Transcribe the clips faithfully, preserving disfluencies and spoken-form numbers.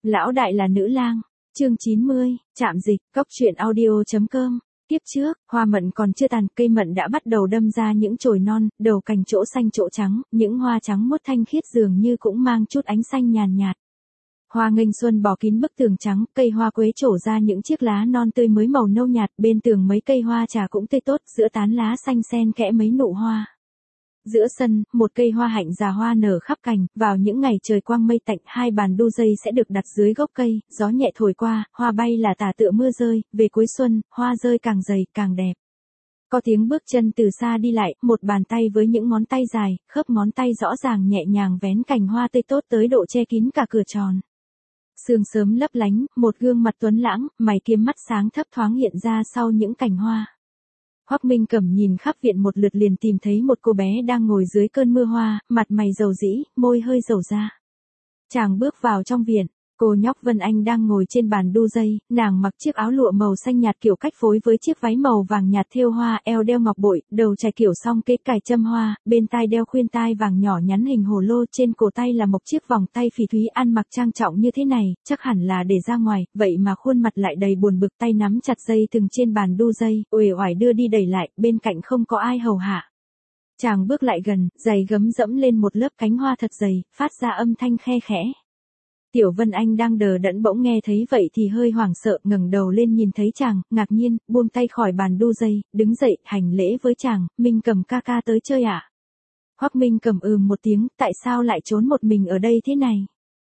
Lão đại là nữ lang. Chương chín mươi, Trạm dịch, cốc truyện audio.com. Tiếp trước, hoa mận còn chưa tàn, cây mận đã bắt đầu đâm ra những chồi non, đầu cành chỗ xanh chỗ trắng, những hoa trắng muốt thanh khiết dường như cũng mang chút ánh xanh nhàn nhạt. Hoa nghênh xuân bò kín bức tường trắng, cây hoa quế trổ ra những chiếc lá non tươi mới màu nâu nhạt, bên tường mấy cây hoa trà cũng tươi tốt, giữa tán lá xanh xen kẽ mấy nụ hoa. Giữa sân, một cây hoa hạnh già hoa nở khắp cành, vào những ngày trời quang mây tạnh, hai bàn đu dây sẽ được đặt dưới gốc cây, gió nhẹ thổi qua, hoa bay là tả tựa mưa rơi, về cuối xuân, hoa rơi càng dày, càng đẹp. Có tiếng bước chân từ xa đi lại, một bàn tay với những ngón tay dài, khớp ngón tay rõ ràng nhẹ nhàng vén cành hoa tươi tốt tới độ che kín cả cửa tròn. Sương sớm lấp lánh, một gương mặt tuấn lãng, mày kiếm mắt sáng thấp thoáng hiện ra sau những cành hoa. Hoắc Minh Cẩm nhìn khắp viện một lượt liền tìm thấy một cô bé đang ngồi dưới cơn mưa hoa, mặt mày rầu rĩ, môi hơi rầu ra. Chàng bước vào trong viện, cô nhóc Vân Anh đang ngồi trên bàn đu dây, nàng mặc chiếc áo lụa màu xanh nhạt kiểu cách phối với chiếc váy màu vàng nhạt thêu hoa, eo đeo ngọc bội, đầu chải kiểu song kết cài châm hoa, bên tai đeo khuyên tai vàng nhỏ nhắn hình hồ lô, trên cổ tay là một chiếc vòng tay phỉ thúy. Ăn mặc trang trọng như thế này, chắc hẳn là để ra ngoài, vậy mà khuôn mặt lại đầy buồn bực, tay nắm chặt dây thừng trên bàn đu dây, uể oải đưa đi đẩy lại, bên cạnh không có ai hầu hạ. Chàng bước lại gần, giày gấm dẫm lên một lớp cánh hoa thật dày, phát ra âm thanh khe khẽ. Tiểu Vân Anh đang đờ đẫn bỗng nghe thấy vậy thì hơi hoảng sợ, ngẩng đầu lên nhìn thấy chàng, ngạc nhiên, buông tay khỏi bàn đu dây, đứng dậy, hành lễ với chàng, Minh Cầm ca ca tới chơi ạ. À? Hoắc Minh Cầm ừm một tiếng, tại sao lại trốn một mình ở đây thế này?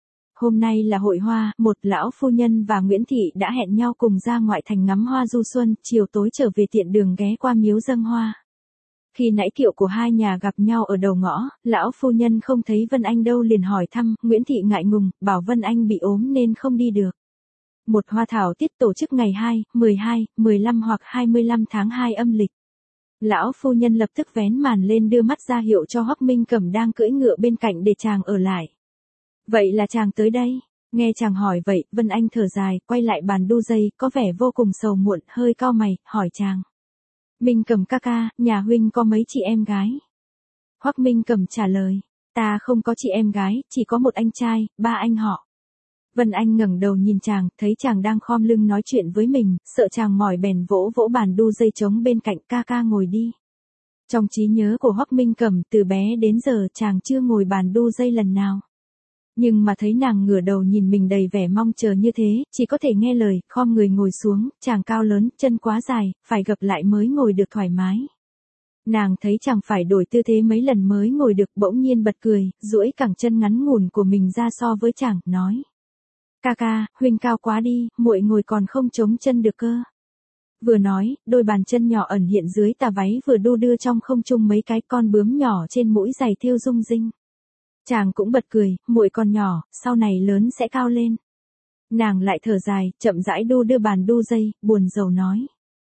Hôm nay là hội hoa, một lão phu nhân và Nguyễn Thị đã hẹn nhau cùng ra ngoại thành ngắm hoa du xuân, chiều tối trở về tiện đường ghé qua miếu dâng hoa. Khi nãy kiệu của hai nhà gặp nhau ở đầu ngõ, lão phu nhân không thấy Vân Anh đâu liền hỏi thăm, Nguyễn Thị ngại ngùng, bảo Vân Anh bị ốm nên không đi được. Một hoa thảo tiết tổ chức ngày hai, mười hai, mười lăm hoặc hai mươi lăm tháng hai âm lịch. Lão phu nhân lập tức vén màn lên đưa mắt ra hiệu cho Hoắc Minh Cẩm đang cưỡi ngựa bên cạnh để chàng ở lại. Vậy là chàng tới đây, nghe chàng hỏi vậy, Vân Anh thở dài, quay lại bàn đu dây, có vẻ vô cùng sầu muộn, hơi cau mày, hỏi chàng. Minh Cẩm ca ca, nhà huynh có mấy chị em gái? Hoắc Minh Cẩm trả lời, ta không có chị em gái, chỉ có một anh trai, ba anh họ. Vân Anh ngẩng đầu nhìn chàng, thấy chàng đang khom lưng nói chuyện với mình, sợ chàng mỏi bèn vỗ vỗ bàn đu dây trống bên cạnh, ca ca ngồi đi. Trong trí nhớ của Hoắc Minh Cẩm, từ bé đến giờ chàng chưa ngồi bàn đu dây lần nào. Nhưng mà thấy nàng ngửa đầu nhìn mình đầy vẻ mong chờ như thế, chỉ có thể nghe lời, khom người ngồi xuống, chàng cao lớn, chân quá dài, phải gập lại mới ngồi được thoải mái. Nàng thấy chàng phải đổi tư thế mấy lần mới ngồi được, bỗng nhiên bật cười, duỗi cẳng chân ngắn ngủn của mình ra so với chàng, nói. Ca ca, huynh cao quá đi, muội ngồi còn không chống chân được cơ. Vừa nói, đôi bàn chân nhỏ ẩn hiện dưới tà váy vừa đu đưa trong không trung mấy cái con bướm nhỏ trên mũi giày thêu rung rinh. Chàng cũng bật cười, muội còn nhỏ, sau này lớn sẽ cao lên. Nàng lại thở dài, chậm rãi đu đưa bàn đu dây, buồn rầu nói.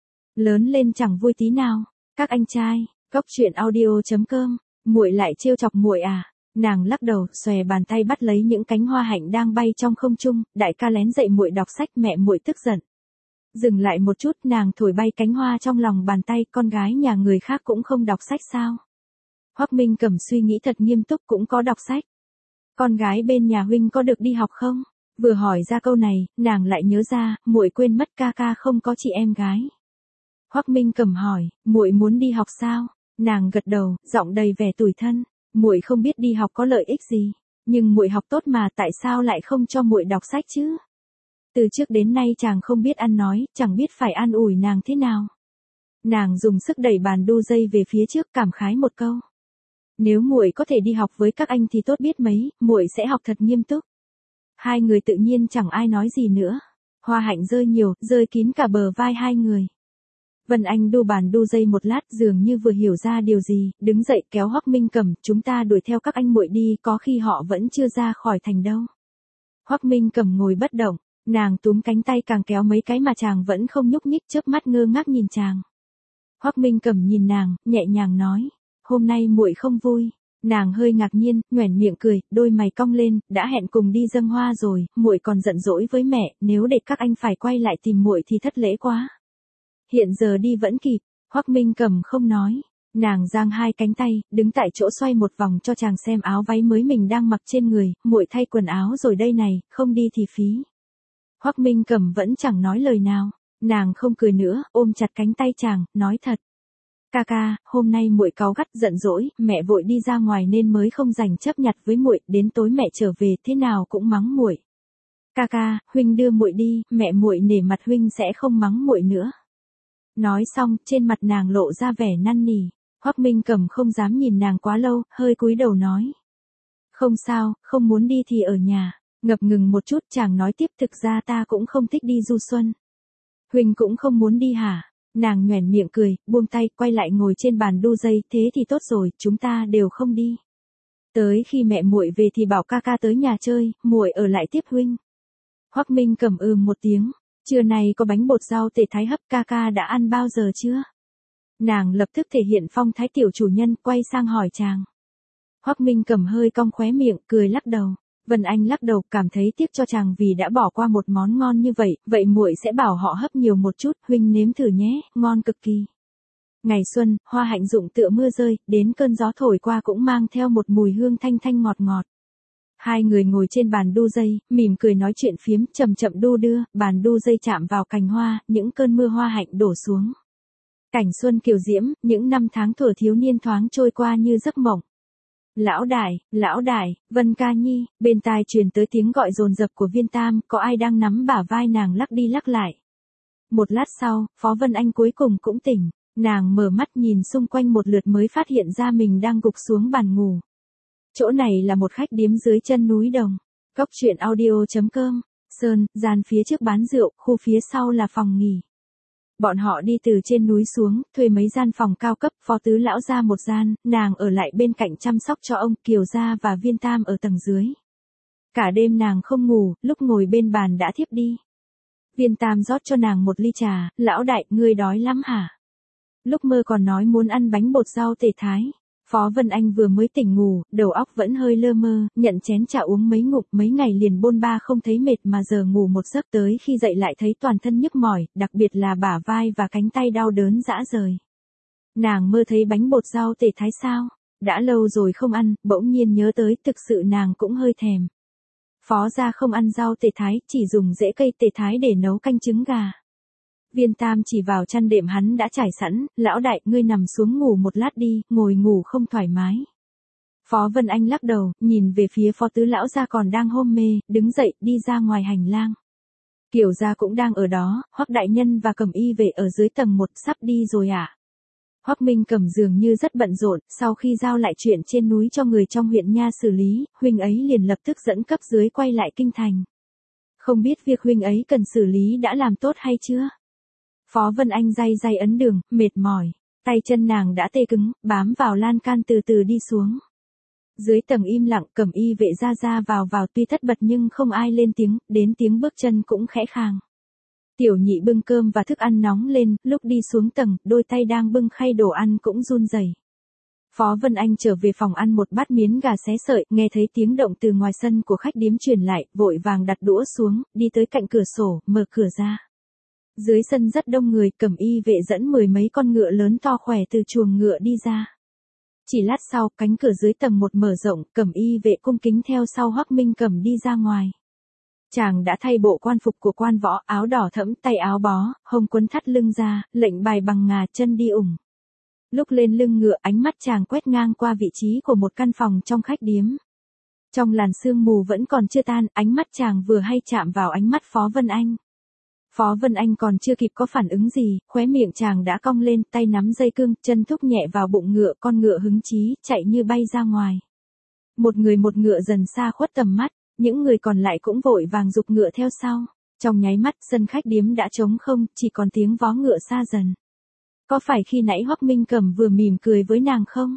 Lớn lên chẳng vui tí nào, các anh trai, cốc truyện audio.com, muội lại trêu chọc muội à? Nàng lắc đầu, xòe bàn tay bắt lấy những cánh hoa hạnh đang bay trong không trung, đại ca lén dậy muội đọc sách, mẹ muội tức giận. Dừng lại một chút, nàng thổi bay cánh hoa trong lòng bàn tay, con gái nhà người khác cũng không đọc sách sao? Hoắc Minh Cẩm suy nghĩ thật nghiêm túc, cũng có đọc sách. Con gái bên nhà huynh có được đi học không? Vừa hỏi ra câu này, nàng lại nhớ ra, muội quên mất ca ca không có chị em gái. Hoắc Minh Cẩm hỏi, muội muốn đi học sao? Nàng gật đầu, giọng đầy vẻ tủi thân. Muội không biết đi học có lợi ích gì, nhưng muội học tốt mà, tại sao lại không cho muội đọc sách chứ? Từ trước đến nay chàng không biết ăn nói, chẳng biết phải an ủi nàng thế nào. Nàng dùng sức đẩy bàn đu dây về phía trước, cảm khái một câu. Nếu muội có thể đi học với các anh thì tốt biết mấy, muội sẽ học thật nghiêm túc. Hai người tự nhiên chẳng ai nói gì nữa. Hoa hạnh rơi nhiều, rơi kín cả bờ vai hai người. Vân Anh đu bàn đu dây một lát, dường như vừa hiểu ra điều gì, đứng dậy kéo Hoắc Minh Cẩm, chúng ta đuổi theo các anh muội đi, có khi họ vẫn chưa ra khỏi thành đâu. Hoắc Minh Cẩm ngồi bất động, nàng túm cánh tay càng kéo mấy cái mà chàng vẫn không nhúc nhích, chớp mắt ngơ ngác nhìn chàng. Hoắc Minh Cẩm nhìn nàng, nhẹ nhàng nói. Hôm nay muội không vui. Nàng hơi ngạc nhiên, nhoẻn miệng cười, đôi mày cong lên, đã hẹn cùng đi dâng hoa rồi, muội còn giận dỗi với mẹ, nếu để các anh phải quay lại tìm muội thì thất lễ quá. Hiện giờ đi vẫn kịp. Hoắc Minh Cẩm không nói. Nàng giang hai cánh tay, đứng tại chỗ xoay một vòng cho chàng xem áo váy mới mình đang mặc trên người, muội thay quần áo rồi đây này, không đi thì phí. Hoắc Minh Cẩm vẫn chẳng nói lời nào, nàng không cười nữa, ôm chặt cánh tay chàng, nói thật. Ca ca, hôm nay muội cáu gắt giận dỗi, mẹ vội đi ra ngoài nên mới không rảnh chấp nhặt với muội, đến tối mẹ trở về thế nào cũng mắng muội. Ca ca, huynh đưa muội đi, mẹ muội nể mặt huynh sẽ không mắng muội nữa. Nói xong, trên mặt nàng lộ ra vẻ năn nỉ. Hoắc Minh Cẩm không dám nhìn nàng quá lâu, hơi cúi đầu nói. Không sao, không muốn đi thì ở nhà. Ngập ngừng một chút chàng nói tiếp, thực ra ta cũng không thích đi du xuân. Huynh cũng không muốn đi hả? Nàng nhoẻn miệng cười, buông tay, quay lại ngồi trên bàn đu dây, thế thì tốt rồi, chúng ta đều không đi. Tới khi mẹ muội về thì bảo ca ca tới nhà chơi, muội ở lại tiếp huynh. Hoắc Minh Cẩm ừm một tiếng, trưa nay có bánh bột rau tể thái hấp, ca ca đã ăn bao giờ chưa? Nàng lập tức thể hiện phong thái tiểu chủ nhân, quay sang hỏi chàng. Hoắc Minh Cẩm hơi cong khóe miệng, cười lắc đầu. Vân Anh lắc đầu, cảm thấy tiếc cho chàng vì đã bỏ qua một món ngon như vậy, vậy muội sẽ bảo họ hấp nhiều một chút, huynh nếm thử nhé, ngon cực kỳ. Ngày xuân, hoa hạnh rụng tựa mưa rơi, đến cơn gió thổi qua cũng mang theo một mùi hương thanh thanh ngọt ngọt. Hai người ngồi trên bàn đu dây, mỉm cười nói chuyện phiếm, chậm chậm đu đưa, bàn đu dây chạm vào cành hoa, những cơn mưa hoa hạnh đổ xuống. Cảnh xuân kiều diễm, những năm tháng thuở thiếu niên thoáng trôi qua như giấc mộng. Lão đại, lão đại, Vân ca nhi, bên tai truyền tới tiếng gọi dồn dập của Viên Tam, có ai đang nắm bả vai nàng lắc đi lắc lại. Một lát sau, Phó Vân Anh cuối cùng cũng tỉnh, nàng mở mắt nhìn xung quanh một lượt mới phát hiện ra mình đang gục xuống bàn ngủ. Chỗ này là một khách điếm dưới chân núi đồng. Cốc truyện audio chấm com, Sơn, gian phía trước bán rượu, khu phía sau là phòng nghỉ. Bọn họ đi từ trên núi xuống, thuê mấy gian phòng cao cấp, Phó Tứ lão ra một gian, nàng ở lại bên cạnh chăm sóc cho ông, Kiều gia và Viên Tam ở tầng dưới. Cả đêm nàng không ngủ, lúc ngồi bên bàn đã thiếp đi. Viên Tam rót cho nàng một ly trà, lão đại, ngươi đói lắm hả? Lúc mơ còn nói muốn ăn bánh bột rau tể thái. Phó Vân Anh vừa mới tỉnh ngủ, đầu óc vẫn hơi lơ mơ, nhận chén trà uống mấy ngụm, mấy ngày liền bôn ba không thấy mệt mà giờ ngủ một giấc, tới khi dậy lại thấy toàn thân nhức mỏi, đặc biệt là bả vai và cánh tay đau đớn rã rời. Nàng mơ thấy bánh bột rau tể thái sao? Đã lâu rồi không ăn, bỗng nhiên nhớ tới, thực sự nàng cũng hơi thèm. Phó gia không ăn rau tể thái, chỉ dùng rễ cây tể thái để nấu canh trứng gà. Viên Tam chỉ vào chăn đệm hắn đã trải sẵn, lão đại, ngươi nằm xuống ngủ một lát đi, ngồi ngủ không thoải mái. Phó Vân Anh lắc đầu, nhìn về phía Phó Tứ lão gia còn đang hôn mê, đứng dậy, đi ra ngoài hành lang. Kiều gia cũng đang ở đó, Hoắc đại nhân và Cẩm Y về ở dưới tầng một, sắp đi rồi à? Hoắc Minh Cẩm dường như rất bận rộn, sau khi giao lại chuyện trên núi cho người trong huyện nha xử lý, huynh ấy liền lập tức dẫn cấp dưới quay lại kinh thành. Không biết việc huynh ấy cần xử lý đã làm tốt hay chưa? Phó Vân Anh day day ấn đường, mệt mỏi, tay chân nàng đã tê cứng, bám vào lan can từ từ đi xuống. Dưới tầng im lặng, Cẩm Y vệ ra ra vào vào tuy thất bật nhưng không ai lên tiếng, đến tiếng bước chân cũng khẽ khàng. Tiểu nhị bưng cơm và thức ăn nóng lên, lúc đi xuống tầng, đôi tay đang bưng khay đồ ăn cũng run rẩy. Phó Vân Anh trở về phòng ăn một bát miến gà xé sợi, nghe thấy tiếng động từ ngoài sân của khách điếm truyền lại, vội vàng đặt đũa xuống, đi tới cạnh cửa sổ, mở cửa ra. Dưới sân rất đông người, Cẩm Y vệ dẫn mười mấy con ngựa lớn to khỏe từ chuồng ngựa đi ra. Chỉ lát sau, cánh cửa dưới tầng một mở rộng, Cẩm Y vệ cung kính theo sau Hoắc Minh Cẩm đi ra ngoài. Chàng đã thay bộ quan phục của quan võ, áo đỏ thẫm, tay áo bó, hông quấn thắt lưng ra, lệnh bài bằng ngà, chân đi ủng. Lúc lên lưng ngựa, ánh mắt chàng quét ngang qua vị trí của một căn phòng trong khách điếm. Trong làn sương mù vẫn còn chưa tan, ánh mắt chàng vừa hay chạm vào ánh mắt Phó Vân Anh. Phó Vân Anh còn chưa kịp có phản ứng gì, khóe miệng chàng đã cong lên, tay nắm dây cương, chân thúc nhẹ vào bụng ngựa, con ngựa hứng chí, chạy như bay ra ngoài. Một người một ngựa dần xa khuất tầm mắt, những người còn lại cũng vội vàng giục ngựa theo sau. Trong nháy mắt, sân khách điếm đã trống không, chỉ còn tiếng vó ngựa xa dần. Có phải khi nãy Hoắc Minh Cẩm vừa mỉm cười với nàng không?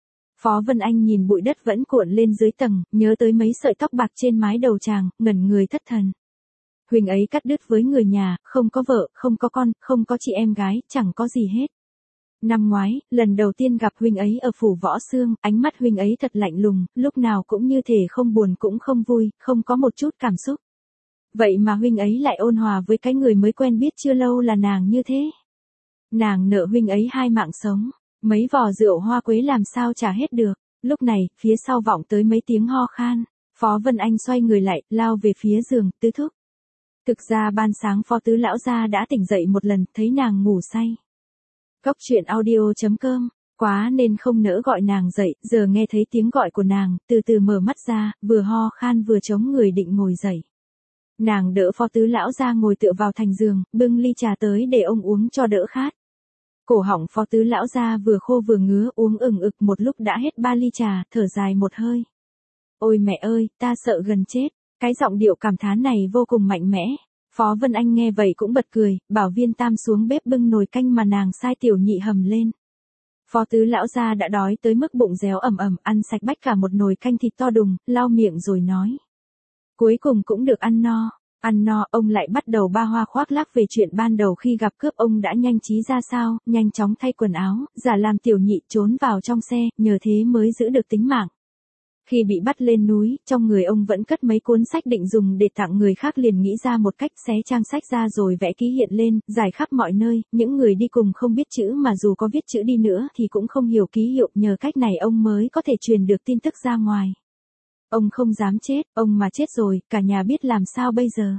Phó Vân Anh nhìn bụi đất vẫn cuộn lên dưới tầng, nhớ tới mấy sợi tóc bạc trên mái đầu chàng, ngẩn người thất thần. Huynh ấy cắt đứt với người nhà, không có vợ, không có con, không có chị em gái, chẳng có gì hết. Năm ngoái, lần đầu tiên gặp huynh ấy ở phủ Võ Xương, ánh mắt huynh ấy thật lạnh lùng, lúc nào cũng như thể không buồn cũng không vui, không có một chút cảm xúc. Vậy mà huynh ấy lại ôn hòa với cái người mới quen biết chưa lâu là nàng như thế. Nàng nợ huynh ấy hai mạng sống. Mấy vò rượu hoa quế làm sao trả hết được. Lúc này, phía sau vọng tới mấy tiếng ho khan. Phó Vân Anh xoay người lại, lao về phía giường, Tứ thúc. Thực ra ban sáng Phó Tứ lão gia đã tỉnh dậy một lần, thấy nàng ngủ say. Cốc truyện audio chấm com, quá nên không nỡ gọi nàng dậy, giờ nghe thấy tiếng gọi của nàng, từ từ mở mắt ra, vừa ho khan vừa chống người định ngồi dậy. Nàng đỡ Phó Tứ lão gia ngồi tựa vào thành giường, bưng ly trà tới để ông uống cho đỡ khát. Cổ họng Phó Tứ lão gia vừa khô vừa ngứa, uống ừng ực một lúc đã hết ba ly trà, thở dài một hơi. Ôi mẹ ơi, ta sợ gần chết. Cái giọng điệu cảm thán này vô cùng mạnh mẽ. Phó Vân Anh nghe vậy cũng bật cười, bảo Viên Tam xuống bếp bưng nồi canh mà nàng sai tiểu nhị hầm lên. Phó Tứ lão gia đã đói tới mức bụng réo ẩm ẩm, ăn sạch bách cả một nồi canh thịt to đùng, lau miệng rồi nói. Cuối cùng cũng được ăn no. Ăn no, ông lại bắt đầu ba hoa khoác lác về chuyện ban đầu khi gặp cướp. Ông đã nhanh trí ra sao, nhanh chóng thay quần áo, giả làm tiểu nhị trốn vào trong xe, nhờ thế mới giữ được tính mạng. Khi bị bắt lên núi, trong người ông vẫn cất mấy cuốn sách định dùng để tặng người khác, liền nghĩ ra một cách, xé trang sách ra rồi vẽ ký hiện lên, rải khắp mọi nơi. Những người đi cùng không biết chữ mà dù có viết chữ đi nữa thì cũng không hiểu ký hiệu, nhờ cách này ông mới có thể truyền được tin tức ra ngoài. Ông không dám chết, ông mà chết rồi, cả nhà biết làm sao bây giờ.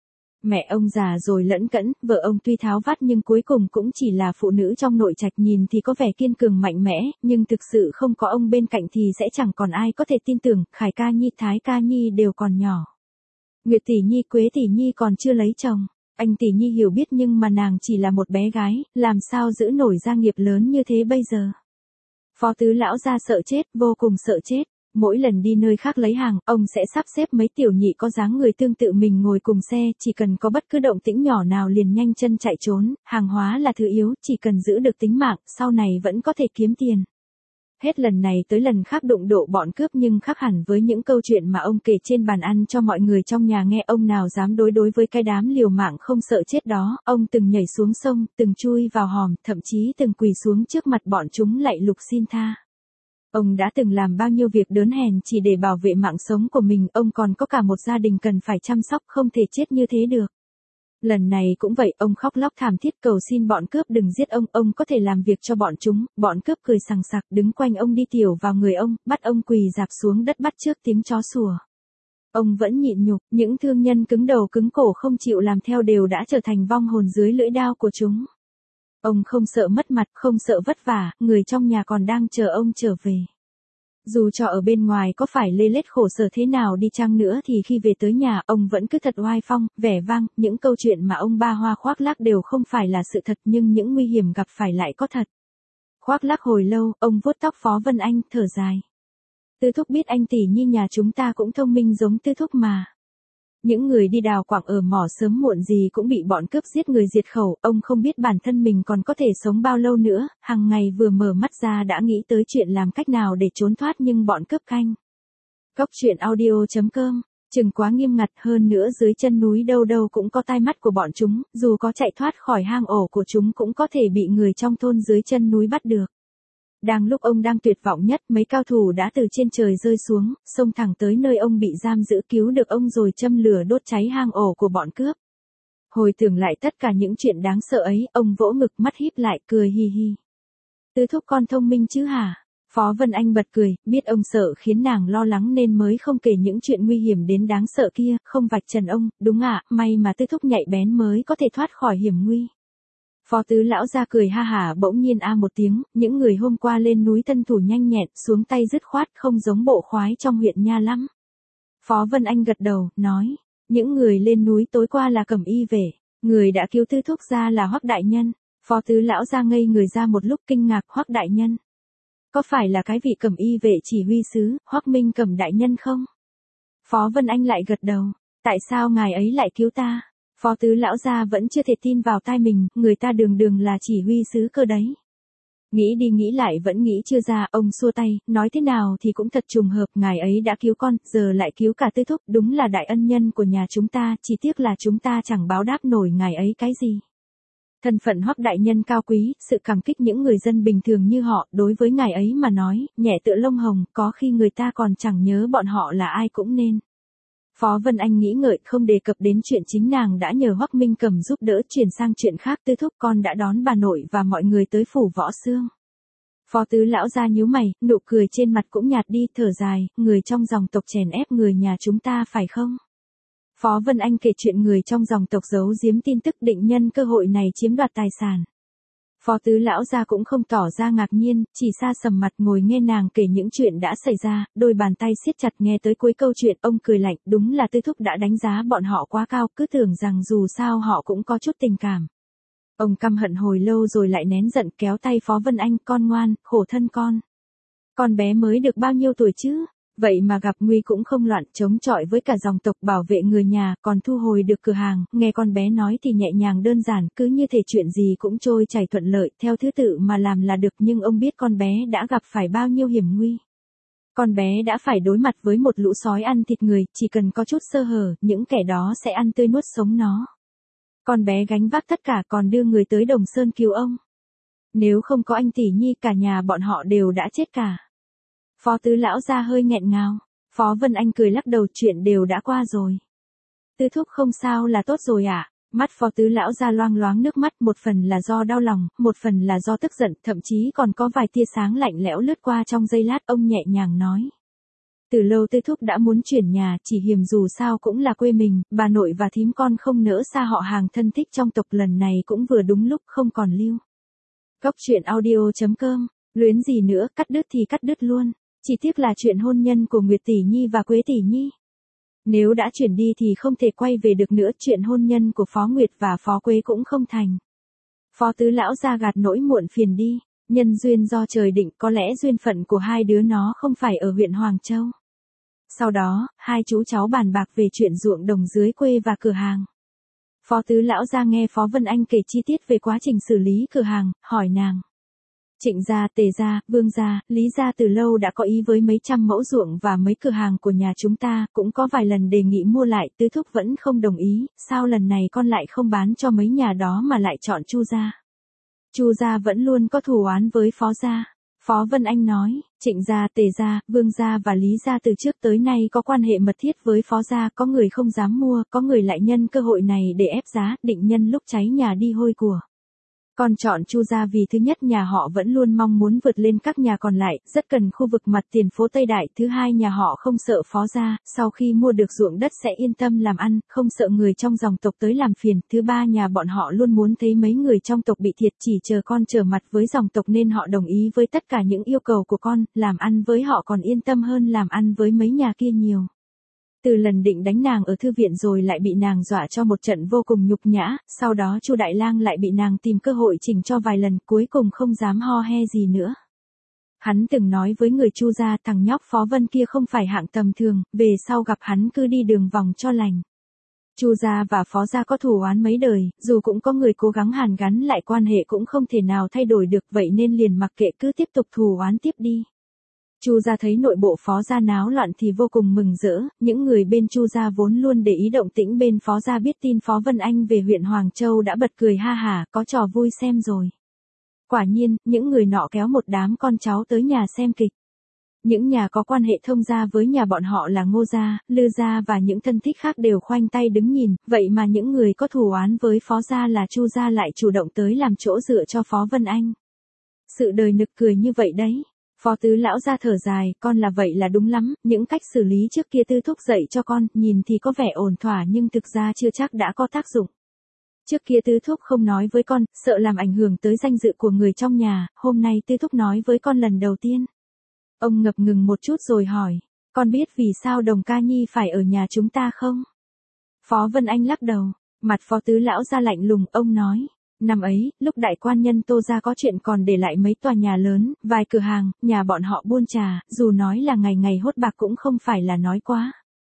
Mẹ ông già rồi lẫn cẫn, vợ ông tuy tháo vắt nhưng cuối cùng cũng chỉ là phụ nữ trong nội trạch, nhìn thì có vẻ kiên cường mạnh mẽ, nhưng thực sự không có ông bên cạnh thì sẽ chẳng còn ai có thể tin tưởng. Khải ca nhi, Thái ca nhi đều còn nhỏ. Nguyệt tỷ nhi, Quế tỷ nhi còn chưa lấy chồng. Anh tỷ nhi hiểu biết nhưng mà nàng chỉ là một bé gái, làm sao giữ nổi gia nghiệp lớn như thế bây giờ. Phó Tứ lão gia sợ chết, vô cùng sợ chết. Mỗi lần đi nơi khác lấy hàng, ông sẽ sắp xếp mấy tiểu nhị có dáng người tương tự mình ngồi cùng xe, chỉ cần có bất cứ động tĩnh nhỏ nào liền nhanh chân chạy trốn. Hàng hóa là thứ yếu, chỉ cần giữ được tính mạng, sau này vẫn có thể kiếm tiền. Hết lần này tới lần khác đụng độ bọn cướp, nhưng khác hẳn với những câu chuyện mà ông kể trên bàn ăn cho mọi người trong nhà nghe. Ông nào dám đối đối với cái đám liều mạng không sợ chết đó. Ông từng nhảy xuống sông, từng chui vào hòm, thậm chí từng quỳ xuống trước mặt bọn chúng lạy lục xin tha. Ông đã từng làm bao nhiêu việc đớn hèn chỉ để bảo vệ mạng sống của mình. Ông còn có cả một gia đình cần phải chăm sóc, không thể chết như thế được. Lần này cũng vậy, ông khóc lóc thảm thiết cầu xin bọn cướp đừng giết ông. Ông có thể làm việc cho bọn chúng. Bọn cướp cười sằng sặc đứng quanh ông, đi tiểu vào người ông, bắt ông quỳ rạp xuống đất bắt trước tiếng chó sủa. Ông vẫn nhịn nhục. Những thương nhân cứng đầu cứng cổ không chịu làm theo đều đã trở thành vong hồn dưới lưỡi đao của chúng. Ông không sợ mất mặt, không sợ vất vả, người trong nhà còn đang chờ ông trở về. Dù cho ở bên ngoài có phải lê lết khổ sở thế nào đi chăng nữa thì khi về tới nhà, ông vẫn cứ thật oai phong, vẻ vang. Những câu chuyện mà ông ba hoa khoác lác đều không phải là sự thật, nhưng những nguy hiểm gặp phải lại có thật. Khoác lác hồi lâu, ông vuốt tóc Phó Vân Anh, thở dài. Tư thúc biết anh tỷ nhi nhà chúng ta cũng thông minh giống tư thúc mà. Những người đi đào quặng ở mỏ sớm muộn gì cũng bị bọn cướp giết người diệt khẩu, ông không biết bản thân mình còn có thể sống bao lâu nữa, hàng ngày vừa mở mắt ra đã nghĩ tới chuyện làm cách nào để trốn thoát nhưng bọn cướp canh. Cốc truyện audio chấm com, chừng quá nghiêm ngặt, hơn nữa dưới chân núi đâu đâu cũng có tai mắt của bọn chúng, dù có chạy thoát khỏi hang ổ của chúng cũng có thể bị người trong thôn dưới chân núi bắt được. Đang lúc ông đang tuyệt vọng nhất, mấy cao thủ đã từ trên trời rơi xuống, xông thẳng tới nơi ông bị giam giữ, cứu được ông rồi châm lửa đốt cháy hang ổ của bọn cướp. Hồi tưởng lại tất cả những chuyện đáng sợ ấy, ông vỗ ngực mắt híp lại, cười hi hi. Tư thúc con thông minh chứ hả? Phó Vân Anh bật cười, biết ông sợ khiến nàng lo lắng nên mới không kể những chuyện nguy hiểm đến đáng sợ kia, không vạch trần ông. Đúng ạ, may mà tư thúc nhạy bén mới có thể thoát khỏi hiểm nguy. Phó Tứ lão ra cười ha hả, bỗng nhiên a một tiếng, những người hôm qua lên núi tân thủ nhanh nhẹn, xuống tay dứt khoát, không giống bộ khoái trong huyện nha lắm. Phó Vân Anh gật đầu, nói, những người lên núi tối qua là Cẩm Y Vệ, người đã cứu tư thúc ra là Hoắc đại nhân. Phó Tứ lão ra ngây người ra một lúc, kinh ngạc, Hoắc đại nhân. Có phải là cái vị Cẩm Y Vệ chỉ huy sứ, Hoắc Minh Cẩm đại nhân không? Phó Vân Anh lại gật đầu, tại sao ngài ấy lại cứu ta? Phó Tứ lão gia vẫn chưa thể tin vào tai mình, người ta đường đường là chỉ huy sứ cơ đấy. Nghĩ đi nghĩ lại vẫn nghĩ chưa ra, ông xua tay, nói thế nào thì cũng thật trùng hợp, ngài ấy đã cứu con, giờ lại cứu cả tư thúc, đúng là đại ân nhân của nhà chúng ta, chỉ tiếc là chúng ta chẳng báo đáp nổi ngài ấy cái gì. Thân phận Hoắc đại nhân cao quý, sự cảm kích những người dân bình thường như họ, đối với ngài ấy mà nói, nhẹ tựa lông hồng, có khi người ta còn chẳng nhớ bọn họ là ai cũng nên. Phó Vân Anh nghĩ ngợi, không đề cập đến chuyện chính nàng đã nhờ Hoắc Minh Cẩm giúp đỡ, chuyển sang chuyện khác. Tư thúc, con đã đón bà nội và mọi người tới phủ Võ Xương. Phó tứ lão gia nhíu mày, nụ cười trên mặt cũng nhạt đi, thở dài, người trong dòng tộc chèn ép người nhà chúng ta phải không? Phó Vân Anh kể chuyện người trong dòng tộc giấu giếm tin tức định nhân cơ hội này chiếm đoạt tài sản. Phó tứ lão gia cũng không tỏ ra ngạc nhiên, chỉ xa sầm mặt ngồi nghe nàng kể những chuyện đã xảy ra, đôi bàn tay siết chặt nghe tới cuối câu chuyện, ông cười lạnh, đúng là Tư thúc đã đánh giá bọn họ quá cao, cứ tưởng rằng dù sao họ cũng có chút tình cảm. Ông căm hận hồi lâu rồi lại nén giận kéo tay Phó Vân Anh, con ngoan, khổ thân con. Con bé mới được bao nhiêu tuổi chứ? Vậy mà gặp nguy cũng không loạn, chống chọi với cả dòng tộc, bảo vệ người nhà, còn thu hồi được cửa hàng, nghe con bé nói thì nhẹ nhàng đơn giản, cứ như thể chuyện gì cũng trôi chảy thuận lợi, theo thứ tự mà làm là được, nhưng ông biết con bé đã gặp phải bao nhiêu hiểm nguy. Con bé đã phải đối mặt với một lũ sói ăn thịt người, chỉ cần có chút sơ hở, những kẻ đó sẽ ăn tươi nuốt sống nó. Con bé gánh vác tất cả còn đưa người tới Đồng Sơn cứu ông. Nếu không có anh tỷ nhi cả nhà bọn họ đều đã chết cả. Phó tứ lão gia hơi nghẹn ngào. Phó Vân Anh cười lắc đầu, chuyện đều đã qua rồi. Tư thúc không sao là tốt rồi ạ. À? Mắt phó tứ lão gia loang loáng nước mắt, một phần là do đau lòng, một phần là do tức giận, thậm chí còn có vài tia sáng lạnh lẽo lướt qua trong giây lát, ông nhẹ nhàng nói. Từ lâu Tư thúc đã muốn chuyển nhà, chỉ hiềm dù sao cũng là quê mình, bà nội và thím con không nỡ xa họ hàng thân thích trong tộc, lần này cũng vừa đúng lúc không còn lưu. Góc truyện audio chấm com, luyến gì nữa, cắt đứt thì cắt đứt luôn. Chỉ tiếc là chuyện hôn nhân của Nguyệt tỷ nhi và Quế tỷ nhi. Nếu đã chuyển đi thì không thể quay về được nữa, chuyện hôn nhân của Phó Nguyệt và Phó Quế cũng không thành. Phó tứ lão gia gạt nỗi muộn phiền đi, nhân duyên do trời định, có lẽ duyên phận của hai đứa nó không phải ở huyện Hoàng Châu. Sau đó, hai chú cháu bàn bạc về chuyện ruộng đồng dưới quê và cửa hàng. Phó tứ lão gia nghe Phó Vân Anh kể chi tiết về quá trình xử lý cửa hàng, hỏi nàng. Trịnh gia, Tề gia, Vương gia, Lý gia từ lâu đã có ý với mấy trăm mẫu ruộng và mấy cửa hàng của nhà chúng ta, cũng có vài lần đề nghị mua lại, Tư thúc vẫn không đồng ý, sao lần này con lại không bán cho mấy nhà đó mà lại chọn Chu gia? Chu gia vẫn luôn có thù oán với Phó gia. Phó Vân Anh nói, Trịnh gia, Tề gia, Vương gia và Lý gia từ trước tới nay có quan hệ mật thiết với Phó gia, có người không dám mua, có người lại nhân cơ hội này để ép giá, định nhân lúc cháy nhà đi hôi của. Con chọn Chu gia vì thứ nhất nhà họ vẫn luôn mong muốn vượt lên các nhà còn lại, rất cần khu vực mặt tiền phố Tây Đại, thứ hai nhà họ không sợ Phó gia, sau khi mua được ruộng đất sẽ yên tâm làm ăn, không sợ người trong dòng tộc tới làm phiền, thứ ba nhà bọn họ luôn muốn thấy mấy người trong tộc bị thiệt, chỉ chờ con trở mặt với dòng tộc nên họ đồng ý với tất cả những yêu cầu của con, làm ăn với họ còn yên tâm hơn làm ăn với mấy nhà kia nhiều. Từ lần định đánh nàng ở thư viện rồi lại bị nàng dọa cho một trận vô cùng nhục nhã, sau đó Chu Đại Lang lại bị nàng tìm cơ hội chỉnh cho vài lần, cuối cùng không dám ho he gì nữa. Hắn từng nói với người Chu gia, thằng nhóc Phó Vân kia không phải hạng tầm thường, về sau gặp hắn cứ đi đường vòng cho lành. Chu gia và Phó gia có thù oán mấy đời, dù cũng có người cố gắng hàn gắn lại quan hệ cũng không thể nào thay đổi được, vậy nên liền mặc kệ cứ tiếp tục thù oán tiếp đi. Chu gia thấy nội bộ Phó gia náo loạn thì vô cùng mừng rỡ, những người bên Chu gia vốn luôn để ý động tĩnh bên Phó gia biết tin Phó Vân Anh về huyện Hoàng Châu đã bật cười ha hả, có trò vui xem rồi. Quả nhiên, những người nọ kéo một đám con cháu tới nhà xem kịch. Những nhà có quan hệ thông gia với nhà bọn họ là Ngô gia, Lư gia và những thân thích khác đều khoanh tay đứng nhìn, vậy mà những người có thù oán với Phó gia là Chu gia lại chủ động tới làm chỗ dựa cho Phó Vân Anh. Sự đời nực cười như vậy đấy. Phó tứ lão ra thở dài, con là vậy là đúng lắm, những cách xử lý trước kia Tư thúc dạy cho con, nhìn thì có vẻ ổn thỏa nhưng thực ra chưa chắc đã có tác dụng. Trước kia Tư thúc không nói với con, sợ làm ảnh hưởng tới danh dự của người trong nhà, hôm nay Tư thúc nói với con lần đầu tiên. Ông ngập ngừng một chút rồi hỏi, con biết vì sao Đồng Ca Nhi phải ở nhà chúng ta không? Phó Vân Anh lắc đầu, mặt Phó tứ lão ra lạnh lùng, ông nói. Năm ấy, lúc đại quan nhân Tô gia có chuyện còn để lại mấy tòa nhà lớn, vài cửa hàng, nhà bọn họ buôn trà, dù nói là ngày ngày hốt bạc cũng không phải là nói quá.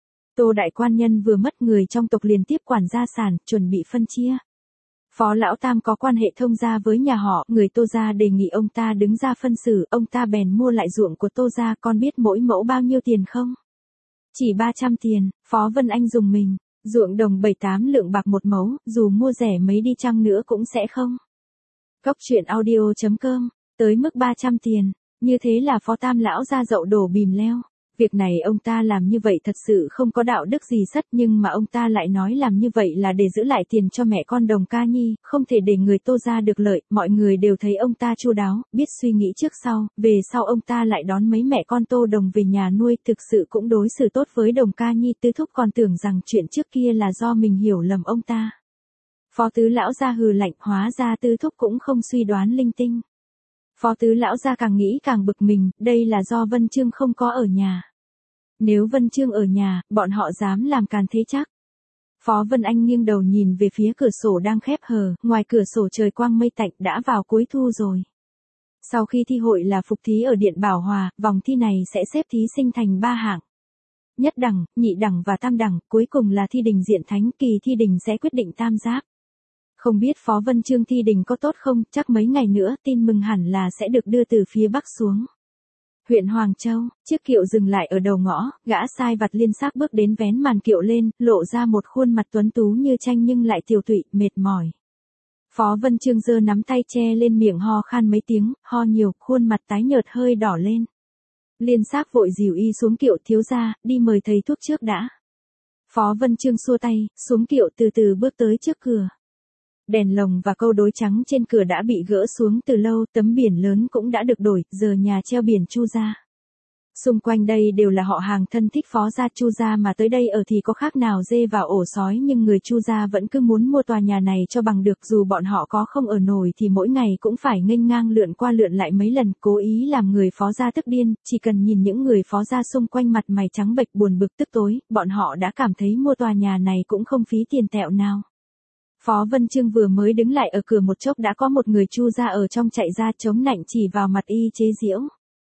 Tô đại quan nhân vừa mất người trong tộc liền tiếp quản gia sản, chuẩn bị phân chia. Phó lão tam có quan hệ thông gia với nhà họ, người Tô gia đề nghị ông ta đứng ra phân xử, ông ta bèn mua lại ruộng của Tô gia, con biết mỗi mẫu bao nhiêu tiền không? Chỉ ba trăm tiền, Phó Vân Anh dùng mình. Ruộng đồng bảy tám lượng bạc một mẫu, dù mua rẻ mấy đi chăng nữa cũng sẽ không. Góc truyện audio chấm com, tới mức ba trăm tiền, như thế là Phó Tam lão ra dậu đổ bìm leo. Việc này ông ta làm như vậy thật sự không có đạo đức gì sất, nhưng mà ông ta lại nói làm như vậy là để giữ lại tiền cho mẹ con Đồng Ca Nhi, không thể để người Tô gia được lợi. Mọi người đều thấy ông ta chu đáo, biết suy nghĩ trước sau, về sau ông ta lại đón mấy mẹ con Tô Đồng về nhà nuôi, thực sự cũng đối xử tốt với Đồng Ca Nhi. Tứ thúc còn tưởng rằng chuyện trước kia là do mình hiểu lầm ông ta. Phó tứ lão gia hừ lạnh, hóa ra tứ thúc cũng không suy đoán linh tinh. Phó tứ lão gia càng nghĩ càng bực mình, đây là do Vân Chương không có ở nhà. Nếu Vân Chương ở nhà, bọn họ dám làm càn thế chắc. Phó Vân Anh nghiêng đầu nhìn về phía cửa sổ đang khép hờ, ngoài cửa sổ trời quang mây tạnh, đã vào cuối thu rồi. Sau khi thi hội là phục thí ở Điện Bảo Hòa, vòng thi này sẽ xếp thí sinh thành ba hạng. Nhất đẳng, nhị đẳng và tam đẳng, cuối cùng là thi đình diện thánh, kỳ thi đình sẽ quyết định tam giáp. Không biết Phó Vân Chương thi đình có tốt không, chắc mấy ngày nữa tin mừng hẳn là sẽ được đưa từ phía Bắc xuống. Huyện Hoàng Châu, chiếc kiệu dừng lại ở đầu ngõ, gã sai vặt liên xác bước đến vén màn kiệu lên, lộ ra một khuôn mặt tuấn tú như tranh nhưng lại tiều tụy, mệt mỏi. Phó Vân Chương giơ nắm tay che lên miệng ho khan mấy tiếng, ho nhiều, khuôn mặt tái nhợt hơi đỏ lên. Liên xác vội dìu y xuống kiệu, thiếu gia, đi mời thầy thuốc trước đã. Phó Vân Chương xua tay, xuống kiệu từ từ bước tới trước cửa. Đèn lồng và câu đối trắng trên cửa đã bị gỡ xuống từ lâu, tấm biển lớn cũng đã được đổi, giờ nhà treo biển Chu gia. Xung quanh đây đều là họ hàng thân thích Phó gia. Chu gia mà tới đây ở thì có khác nào dê vào ổ sói, nhưng người Chu gia vẫn cứ muốn mua tòa nhà này cho bằng được, dù bọn họ có không ở nổi thì mỗi ngày cũng phải nghênh ngang lượn qua lượn lại mấy lần, cố ý làm người Phó gia tức điên. Chỉ cần nhìn những người Phó gia xung quanh mặt mày trắng bệch buồn bực tức tối, bọn họ đã cảm thấy mua tòa nhà này cũng không phí tiền tẹo nào. Phó Vân Chương vừa mới đứng lại ở cửa một chốc đã có một người Chu gia ở trong chạy ra, chống nạnh chỉ vào mặt y chế giễu.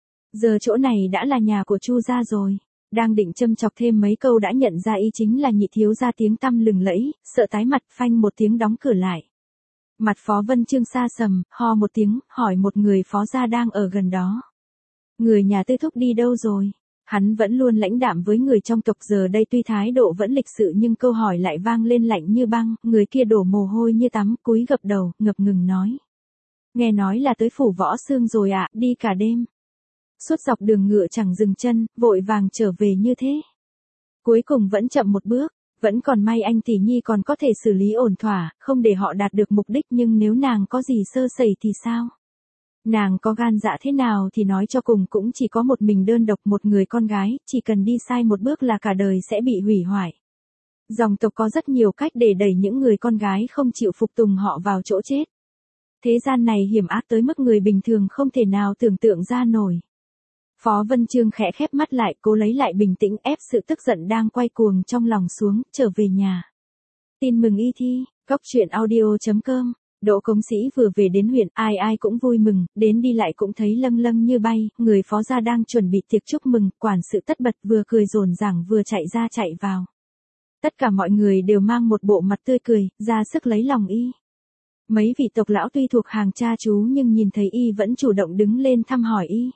Giờ chỗ này đã là nhà của Chu gia rồi. Đang định châm chọc thêm mấy câu đã nhận ra y chính là nhị thiếu gia tiếng tăm lừng lẫy, sợ tái mặt, phanh một tiếng đóng cửa lại. Mặt Phó Vân Chương xa sầm, ho một tiếng, hỏi một người Phó gia đang ở gần đó. Người nhà Tư thúc đi đâu rồi? Hắn vẫn luôn lãnh đạm với người trong tộc, giờ đây tuy thái độ vẫn lịch sự nhưng câu hỏi lại vang lên lạnh như băng. Người kia đổ mồ hôi như tắm, cúi gập đầu, ngập ngừng nói. Nghe nói là tới phủ Võ Xương rồi ạ, à, đi cả đêm. Suốt dọc đường ngựa chẳng dừng chân, vội vàng trở về như thế. Cuối cùng vẫn chậm một bước, vẫn còn may anh tỷ nhi còn có thể xử lý ổn thỏa, không để họ đạt được mục đích, nhưng nếu nàng có gì sơ sẩy thì sao? Nàng có gan dạ thế nào thì nói cho cùng cũng chỉ có một mình đơn độc, một người con gái, chỉ cần đi sai một bước là cả đời sẽ bị hủy hoại. Dòng tộc có rất nhiều cách để đẩy những người con gái không chịu phục tùng họ vào chỗ chết. Thế gian này hiểm ác tới mức người bình thường không thể nào tưởng tượng ra nổi. Phó Vân Chương khẽ khép mắt lại, cố lấy lại bình tĩnh, ép sự tức giận đang quay cuồng trong lòng xuống, trở về nhà. Tin mừng y thi, góc truyện audio chấm com. Đỗ công sĩ vừa về đến huyện, ai ai cũng vui mừng, đến đi lại cũng thấy lâng lâng như bay. Người Phó gia đang chuẩn bị tiệc chúc mừng, quản sự tất bật vừa cười rồn ràng vừa chạy ra chạy vào. Tất cả mọi người đều mang một bộ mặt tươi cười, ra sức lấy lòng y. Mấy vị tộc lão tuy thuộc hàng cha chú nhưng nhìn thấy y vẫn chủ động đứng lên thăm hỏi y.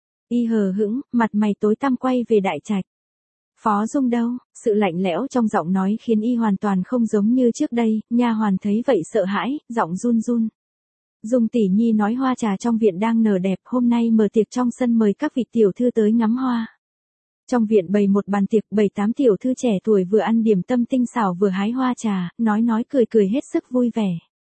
Y hờ hững, mặt mày tối tăm quay về đại trạch. Phó Dung đâu? Sự lạnh lẽo trong giọng nói khiến y hoàn toàn không giống như trước đây. Nha hoàn thấy vậy sợ hãi, giọng run run. Dung tỷ nhi nói hoa trà trong viện đang nở đẹp, hôm nay mở tiệc trong sân mời các vị tiểu thư tới ngắm hoa. Trong viện bày một bàn tiệc, bảy tám tiểu thư trẻ tuổi vừa ăn điểm tâm tinh xảo vừa hái hoa trà, nói nói cười cười hết sức vui vẻ.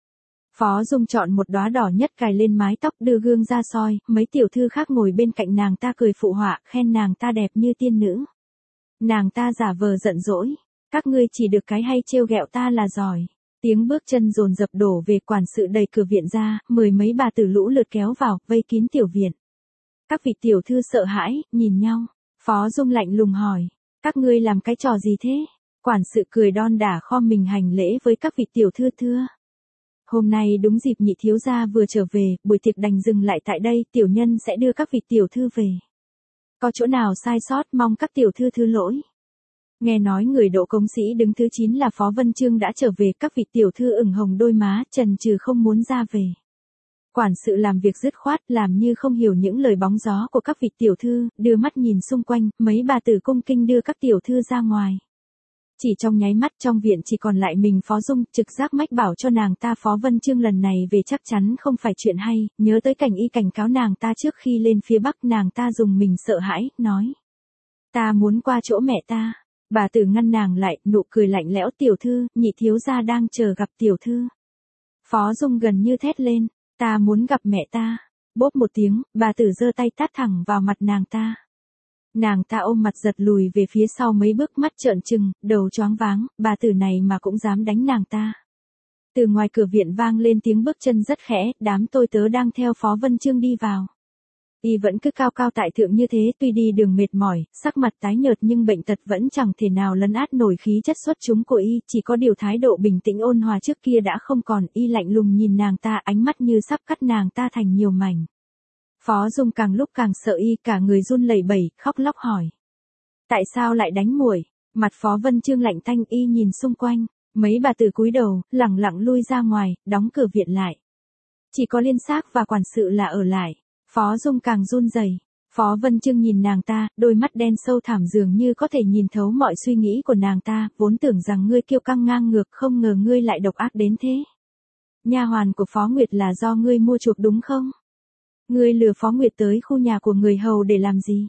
Phó Dung chọn một đóa đỏ nhất cài lên mái tóc, đưa gương ra soi, mấy tiểu thư khác ngồi bên cạnh nàng ta cười phụ họa, khen nàng ta đẹp như tiên nữ. Nàng ta giả vờ giận dỗi, các ngươi chỉ được cái hay trêu ghẹo ta là giỏi. Tiếng bước chân dồn dập đổ về, quản sự đẩy cửa viện ra, mười mấy bà tử lũ lượt kéo vào, vây kín tiểu viện. Các vị tiểu thư sợ hãi, nhìn nhau. Phó Dung lạnh lùng hỏi, các ngươi làm cái trò gì thế? Quản sự cười đon đả khom mình hành lễ với các vị tiểu thư thưa. Hôm nay đúng dịp nhị thiếu gia vừa trở về, buổi tiệc đành dừng lại tại đây, tiểu nhân sẽ đưa các vị tiểu thư về. Có chỗ nào sai sót mong các tiểu thư thứ lỗi. Nghe nói người Đỗ công sĩ đứng thứ chín là Phó Vân Chương đã trở về, các vị tiểu thư ửng hồng đôi má, chần chừ không muốn ra về. Quản sự làm việc dứt khoát, làm như không hiểu những lời bóng gió của các vị tiểu thư, đưa mắt nhìn xung quanh, mấy bà tử cung kinh đưa các tiểu thư ra ngoài. Chỉ trong nháy mắt trong viện chỉ còn lại mình Phó Dung, trực giác mách bảo cho nàng ta Phó Vân Chương lần này về chắc chắn không phải chuyện hay, nhớ tới cảnh y cảnh cáo nàng ta trước khi lên phía Bắc, nàng ta dùng mình sợ hãi, nói. Ta muốn qua chỗ mẹ ta. Bà tử ngăn nàng lại, nụ cười lạnh lẽo, tiểu thư, nhị thiếu gia đang chờ gặp tiểu thư. Phó Dung gần như thét lên, ta muốn gặp mẹ ta. Bốp một tiếng, bà tử giơ tay tát thẳng vào mặt nàng ta. Nàng ta ôm mặt giật lùi về phía sau mấy bước, mắt trợn trừng, đầu choáng váng, bà tử này mà cũng dám đánh nàng ta. Từ ngoài cửa viện vang lên tiếng bước chân rất khẽ, đám tôi tớ đang theo Phó Vân Chương đi vào. Y vẫn cứ cao cao tại thượng như thế, tuy đi đường mệt mỏi, sắc mặt tái nhợt nhưng bệnh tật vẫn chẳng thể nào lấn át nổi khí chất xuất chúng của Y, chỉ có điều thái độ bình tĩnh ôn hòa trước kia đã không còn. Y lạnh lùng nhìn nàng ta, ánh mắt như sắp cắt nàng ta thành nhiều mảnh. Phó Dung càng lúc càng sợ Y, cả người run lẩy bẩy, khóc lóc hỏi. Tại sao lại đánh muội? Mặt Phó Vân Chương lạnh tanh. Y nhìn xung quanh, mấy bà tử cúi đầu, lẳng lặng lui ra ngoài, đóng cửa viện lại. Chỉ có Liên Xác và quản sự là ở lại. Phó Dung càng run rẩy. Phó Vân Chương nhìn nàng ta, đôi mắt đen sâu thẳm dường như có thể nhìn thấu mọi suy nghĩ của nàng ta, vốn tưởng rằng ngươi kiêu căng ngang ngược, không ngờ ngươi lại độc ác đến thế. Nha hoàn của Phó Nguyệt là do ngươi mua chuộc đúng không? Ngươi lừa Phó Nguyệt tới khu nhà của người hầu để làm gì?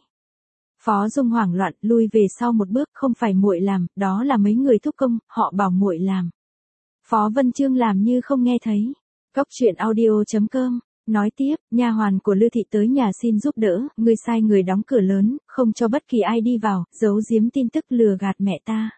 Phó Dung hoảng loạn, lui về sau một bước, không phải muội làm, đó là mấy người thúc công, họ bảo muội làm. Phó Vân Chương làm như không nghe thấy. Cốc truyện audio chấm com nói tiếp, nha hoàn của Lư thị tới nhà xin giúp đỡ, ngươi sai người đóng cửa lớn, không cho bất kỳ ai đi vào, giấu giếm tin tức lừa gạt mẹ ta.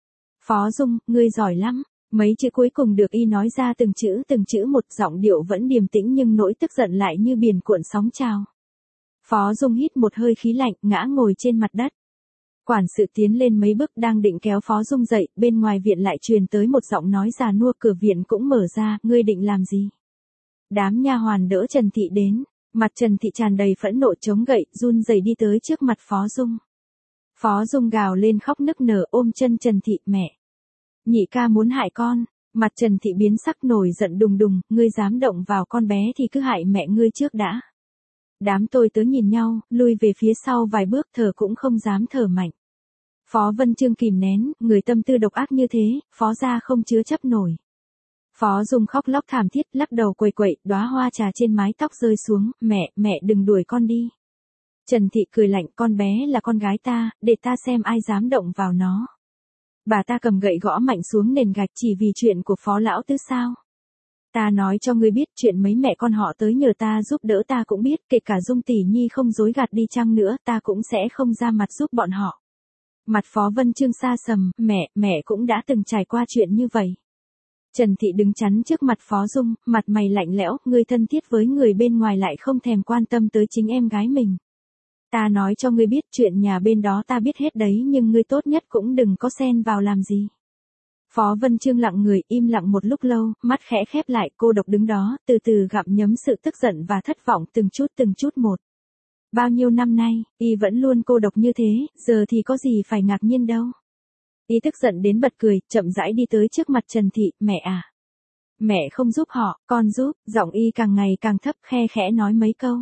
Phó Dung, ngươi giỏi lắm. Mấy chữ cuối cùng được Y nói ra từng chữ từng chữ một, giọng điệu vẫn điềm tĩnh nhưng nỗi tức giận lại như biển cuộn sóng trào. Phó Dung hít một hơi khí lạnh, ngã ngồi trên mặt đất. Quản sự tiến lên mấy bước đang định kéo Phó Dung dậy, bên ngoài viện lại truyền tới một giọng nói già nua, cửa viện cũng mở ra, ngươi định làm gì? Đám nha hoàn đỡ Trần Thị đến, mặt Trần Thị tràn đầy phẫn nộ, chống gậy, run rẩy đi tới trước mặt Phó Dung. Phó Dung gào lên khóc nức nở, ôm chân Trần Thị, mẹ. Nhị ca muốn hại con. Mặt Trần Thị biến sắc, nổi giận đùng đùng, ngươi dám động vào con bé thì cứ hại mẹ ngươi trước đã. Đám tôi tớ nhìn nhau, lui về phía sau vài bước, thở cũng không dám thở mạnh. Phó Vân Chương kìm nén, người tâm tư độc ác như thế, Phó gia không chứa chấp nổi. Phó Dung khóc lóc thảm thiết, lắc đầu quẩy quẩy, đóa hoa trà trên mái tóc rơi xuống, mẹ, mẹ đừng đuổi con đi. Trần Thị cười lạnh, con bé là con gái ta, để ta xem ai dám động vào nó. Bà ta cầm gậy gõ mạnh xuống nền gạch, chỉ vì chuyện của Phó lão tứ sao? Ta nói cho ngươi biết, chuyện mấy mẹ con họ tới nhờ ta giúp đỡ ta cũng biết, kể cả Dung tỷ nhi không dối gạt đi chăng nữa, ta cũng sẽ không ra mặt giúp bọn họ. Mặt Phó Vân Chương xa sầm, mẹ, mẹ cũng đã từng trải qua chuyện như vậy. Trần Thị đứng chắn trước mặt Phó Dung, mặt mày lạnh lẽo, ngươi thân thiết với người bên ngoài lại không thèm quan tâm tới chính em gái mình. Ta nói cho ngươi biết, chuyện nhà bên đó ta biết hết đấy, nhưng ngươi tốt nhất cũng đừng có xen vào làm gì. Phó Vân Chương lặng người, im lặng một lúc lâu, mắt khẽ khép lại, cô độc đứng đó, từ từ gặm nhấm sự tức giận và thất vọng từng chút từng chút một. Bao nhiêu năm nay, y vẫn luôn cô độc như thế, giờ thì có gì phải ngạc nhiên đâu. Y tức giận đến bật cười, chậm rãi đi tới trước mặt Trần Thị, mẹ à. Mẹ không giúp họ, con giúp, giọng y càng ngày càng thấp, khe khẽ nói mấy câu.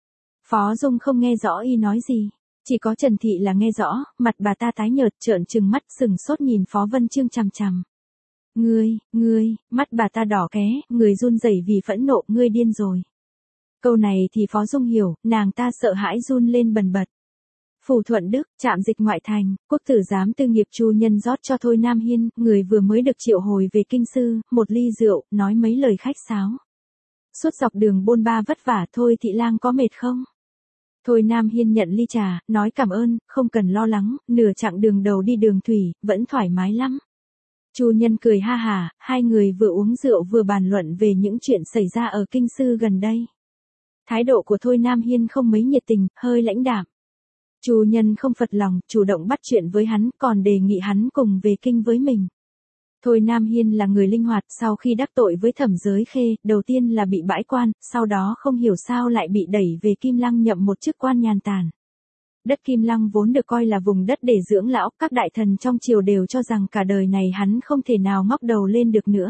Phó Dung không nghe rõ y nói gì, chỉ có Trần Thị là nghe rõ, mặt bà ta tái nhợt, trợn trừng mắt, sừng sốt nhìn Phó Vân Chương chằm chằm. Ngươi, ngươi, mắt bà ta đỏ ké, người run rẩy vì phẫn nộ, ngươi điên rồi. Câu này thì Phó Dung hiểu, nàng ta sợ hãi run lên bần bật. Phủ Thuận Đức, trạm dịch ngoại thành, quốc tử giám tư nghiệp Chu Nhân rót cho Thôi Nam Hiên, người vừa mới được triệu hồi về kinh sư, một ly rượu, nói mấy lời khách sáo. Suốt dọc đường bôn ba vất vả, Thôi thị lang có mệt không? Thôi Nam Hiên nhận ly trà, nói cảm ơn, không cần lo lắng, nửa chặng đường đầu đi đường thủy, vẫn thoải mái lắm. Chu Nhân cười ha hà, hai người vừa uống rượu vừa bàn luận về những chuyện xảy ra ở kinh sư gần đây. Thái độ của Thôi Nam Hiên không mấy nhiệt tình, hơi lãnh đạm. Chu Nhân không phật lòng, chủ động bắt chuyện với hắn, còn đề nghị hắn cùng về kinh với mình. Thôi Nam Hiên là người linh hoạt, sau khi đắc tội với Thẩm Giới Khê, đầu tiên là bị bãi quan, sau đó không hiểu sao lại bị đẩy về Kim Lăng nhậm một chức quan nhàn tản. Đất Kim Lăng vốn được coi là vùng đất để dưỡng lão, các đại thần trong triều đều cho rằng cả đời này hắn không thể nào ngóc đầu lên được nữa.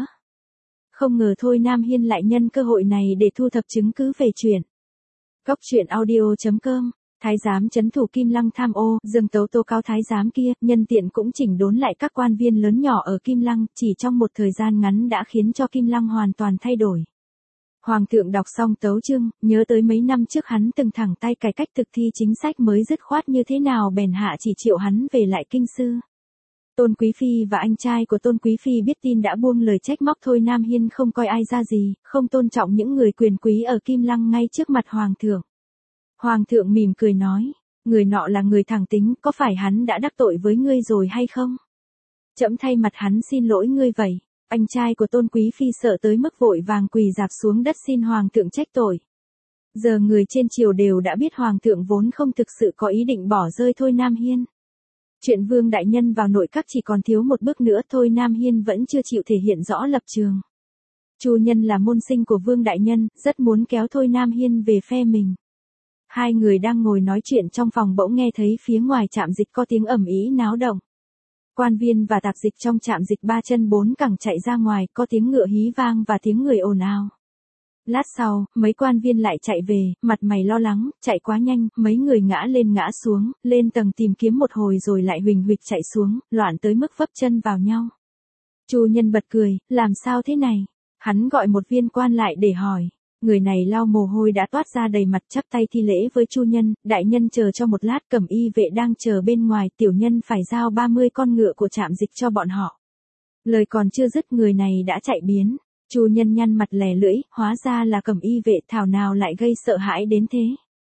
Không ngờ Thôi Nam Hiên lại nhân cơ hội này để thu thập chứng cứ về chuyện. Cốc truyện audio chấm com Thái giám trấn thủ Kim Lăng tham ô, Dương Tấu tố cáo thái giám kia, nhân tiện cũng chỉnh đốn lại các quan viên lớn nhỏ ở Kim Lăng, chỉ trong một thời gian ngắn đã khiến cho Kim Lăng hoàn toàn thay đổi. Hoàng thượng đọc xong tấu chương, nhớ tới mấy năm trước hắn từng thẳng tay cải cách thực thi chính sách mới dứt khoát như thế nào bèn hạ chỉ triệu hắn về lại kinh sư. Tôn Quý Phi và anh trai của Tôn Quý Phi biết tin đã buông lời trách móc Thôi Nam Hiên không coi ai ra gì, không tôn trọng những người quyền quý ở Kim Lăng ngay trước mặt Hoàng thượng. Hoàng thượng mỉm cười nói, người nọ là người thẳng tính, có phải hắn đã đắc tội với ngươi rồi hay không? Trẫm thay mặt hắn xin lỗi ngươi vậy. Anh trai của Tôn Quý Phi sợ tới mức vội vàng quỳ rạp xuống đất xin Hoàng thượng trách tội. Giờ người trên triều đều đã biết Hoàng thượng vốn không thực sự có ý định bỏ rơi Thôi Nam Hiên. Chuyện Vương đại nhân vào nội các chỉ còn thiếu một bước nữa, Thôi Nam Hiên vẫn chưa chịu thể hiện rõ lập trường. Chu Nhân là môn sinh của Vương đại nhân, rất muốn kéo Thôi Nam Hiên về phe mình. Hai người đang ngồi nói chuyện trong phòng bỗng nghe thấy phía ngoài trạm dịch có tiếng ầm ĩ náo động. Quan viên và tạp dịch trong trạm dịch ba chân bốn cẳng chạy ra ngoài, có tiếng ngựa hí vang và tiếng người ồn ào. Lát sau, mấy quan viên lại chạy về, mặt mày lo lắng, chạy quá nhanh, mấy người ngã lên ngã xuống, lên tầng tìm kiếm một hồi rồi lại huỳnh huỵch chạy xuống, loạn tới mức vấp chân vào nhau. Chu Nhân bật cười, làm sao thế này? Hắn gọi một viên quan lại để hỏi. Người này lau mồ hôi đã toát ra đầy mặt, chắp tay thi lễ với Chu Nhân, đại nhân chờ cho một lát, Cẩm Y vệ đang chờ bên ngoài, tiểu nhân phải giao ba mươi con ngựa của trạm dịch cho bọn họ. Lời còn chưa dứt người này đã chạy biến. Chu Nhân nhăn mặt lè lưỡi, hóa ra là Cẩm Y vệ, thảo nào lại gây sợ hãi đến thế.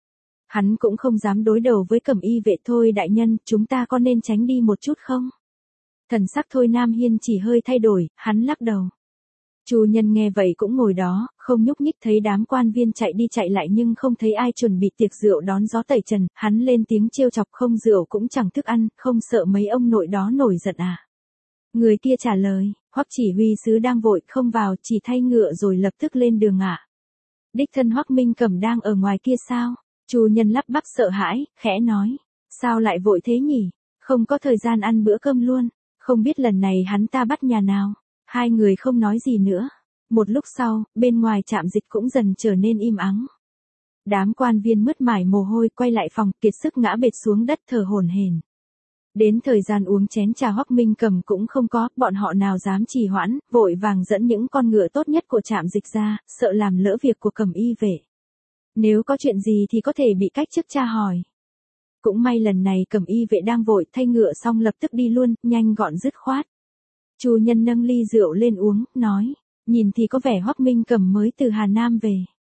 Hắn cũng không dám đối đầu với Cẩm Y vệ. Thôi đại nhân, chúng ta có nên tránh đi một chút không? Thần sắc Thôi Nam Hiên chỉ hơi thay đổi, hắn lắc đầu. Chu Nhân nghe vậy cũng ngồi đó, không nhúc nhích, thấy đám quan viên chạy đi chạy lại nhưng không thấy ai chuẩn bị tiệc rượu đón gió tẩy trần, hắn lên tiếng trêu chọc, không rượu cũng chẳng thức ăn, không sợ mấy ông nội đó nổi giận à? Người kia trả lời, Hoắc chỉ huy sứ đang vội, không vào, chỉ thay ngựa rồi lập tức lên đường ạ. À? Đích thân Hoắc Minh Cẩm đang ở ngoài kia sao? Chu Nhân lắp bắp sợ hãi, khẽ nói, sao lại vội thế nhỉ? Không có thời gian ăn bữa cơm luôn, không biết lần này hắn ta bắt nhà nào? Hai người không nói gì nữa. Một lúc sau, bên ngoài trạm dịch cũng dần trở nên im ắng. Đám quan viên mướt mải mồ hôi quay lại phòng, kiệt sức ngã bệt xuống đất thở hổn hển. Đến thời gian uống chén trà Hoắc Minh Cẩm cũng không có, bọn họ nào dám trì hoãn, vội vàng dẫn những con ngựa tốt nhất của trạm dịch ra, sợ làm lỡ việc của Cẩm Y vệ. Nếu có chuyện gì thì có thể bị cách chức tra hỏi. Cũng may lần này Cẩm Y vệ đang vội, thay ngựa xong lập tức đi luôn, nhanh gọn dứt khoát. Chu Nhân nâng ly rượu lên uống, nói, nhìn thì có vẻ Hoắc Minh Cẩm mới từ Hà Nam về.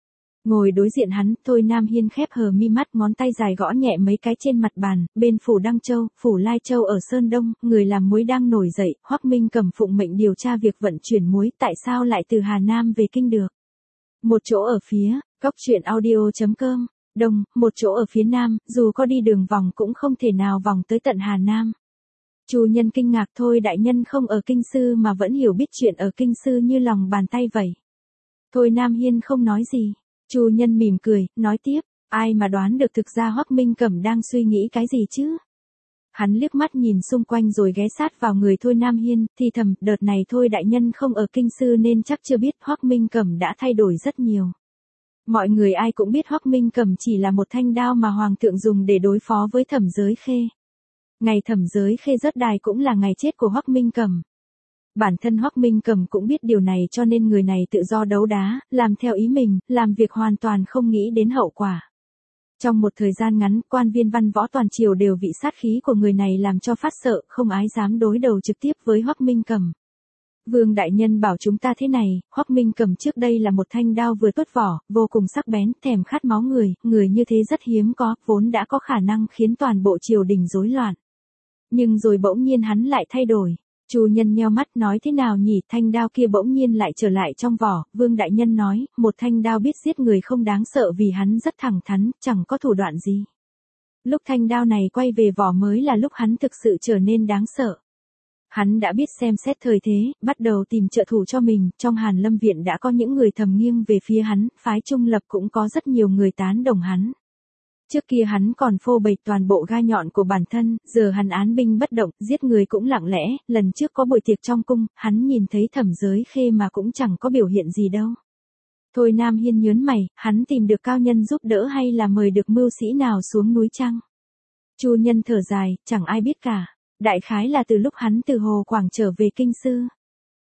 Ngồi đối diện hắn, Thôi Nam Hiên khép hờ mi mắt, ngón tay dài gõ nhẹ mấy cái trên mặt bàn, bên phủ Đăng Châu, phủ Lai Châu ở Sơn Đông, người làm muối đang nổi dậy, Hoắc Minh Cẩm phụng mệnh điều tra việc vận chuyển muối, tại sao lại từ Hà Nam về kinh được? Một chỗ ở phía, góc truyện audio chấm com, đông, một chỗ ở phía nam, dù có đi đường vòng cũng không thể nào vòng tới tận Hà Nam. Chu Nhân kinh ngạc, thôi đại nhân không ở kinh sư mà vẫn hiểu biết chuyện ở kinh sư như lòng bàn tay vậy. Thôi Nam Hiên không nói gì. Chu Nhân mỉm cười, nói tiếp, ai mà đoán được thực ra Hoắc Minh Cẩm đang suy nghĩ cái gì chứ? Hắn liếc mắt nhìn xung quanh rồi ghé sát vào người Thôi Nam Hiên, thì thầm, đợt này Thôi đại nhân không ở kinh sư nên chắc chưa biết Hoắc Minh Cẩm đã thay đổi rất nhiều. Mọi người ai cũng biết Hoắc Minh Cẩm chỉ là một thanh đao mà Hoàng thượng dùng để đối phó với Thẩm Giới Khê. Ngày Thẩm Giới Khê rớt đài cũng là ngày chết của Hoắc Minh Cẩm. Bản thân Hoắc Minh Cẩm cũng biết điều này cho nên người này tự do đấu đá, làm theo ý mình, làm việc hoàn toàn không nghĩ đến hậu quả. Trong một thời gian ngắn, quan viên văn võ toàn triều đều bị sát khí của người này làm cho phát sợ, không ai dám đối đầu trực tiếp với Hoắc Minh Cẩm. Vương đại nhân bảo chúng ta thế này, Hoắc Minh Cẩm trước đây là một thanh đao vừa tuốt vỏ, vô cùng sắc bén, thèm khát máu người, người như thế rất hiếm có, vốn đã có khả năng khiến toàn bộ triều đình rối loạn. Nhưng rồi bỗng nhiên hắn lại thay đổi. Chu Nhân nheo mắt, nói thế nào nhỉ, thanh đao kia bỗng nhiên lại trở lại trong vỏ. Vương đại nhân nói, một thanh đao biết giết người không đáng sợ vì hắn rất thẳng thắn, chẳng có thủ đoạn gì. Lúc thanh đao này quay về vỏ mới là lúc hắn thực sự trở nên đáng sợ. Hắn đã biết xem xét thời thế, bắt đầu tìm trợ thủ cho mình, trong Hàn Lâm Viện đã có những người thầm nghiêng về phía hắn, phái trung lập cũng có rất nhiều người tán đồng hắn. Trước kia hắn còn phô bày toàn bộ gai nhọn của bản thân, giờ hắn án binh bất động, giết người cũng lặng lẽ, lần trước có buổi tiệc trong cung, hắn nhìn thấy Thẩm Giới Khê mà cũng chẳng có biểu hiện gì đâu. Thôi Nam Hiên nhớn mày, hắn tìm được cao nhân giúp đỡ hay là mời được mưu sĩ nào xuống núi chăng? Chu Nhân thở dài, chẳng ai biết cả, đại khái là từ lúc hắn từ Hồ Quảng trở về kinh sư.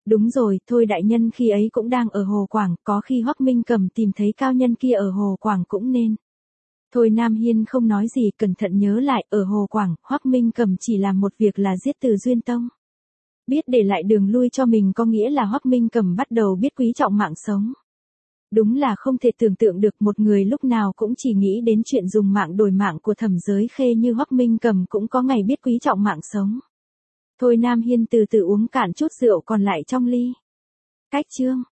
Đúng rồi, thôi đại nhân khi ấy cũng đang ở Hồ Quảng, có khi Hoắc Minh Cầm tìm thấy cao nhân kia ở Hồ Quảng cũng nên. Thôi Nam Hiên không nói gì, cẩn thận nhớ lại, ở Hồ Quảng, Hoắc Minh Cầm chỉ làm một việc là giết Từ Duyên Tông. Biết để lại đường lui cho mình có nghĩa là Hoắc Minh Cầm bắt đầu biết quý trọng mạng sống. Đúng là không thể tưởng tượng được một người lúc nào cũng chỉ nghĩ đến chuyện dùng mạng đổi mạng của Thẩm Giới Khê như Hoắc Minh Cầm cũng có ngày biết quý trọng mạng sống. Thôi Nam Hiên từ từ uống cạn chút rượu còn lại trong ly. Cách chương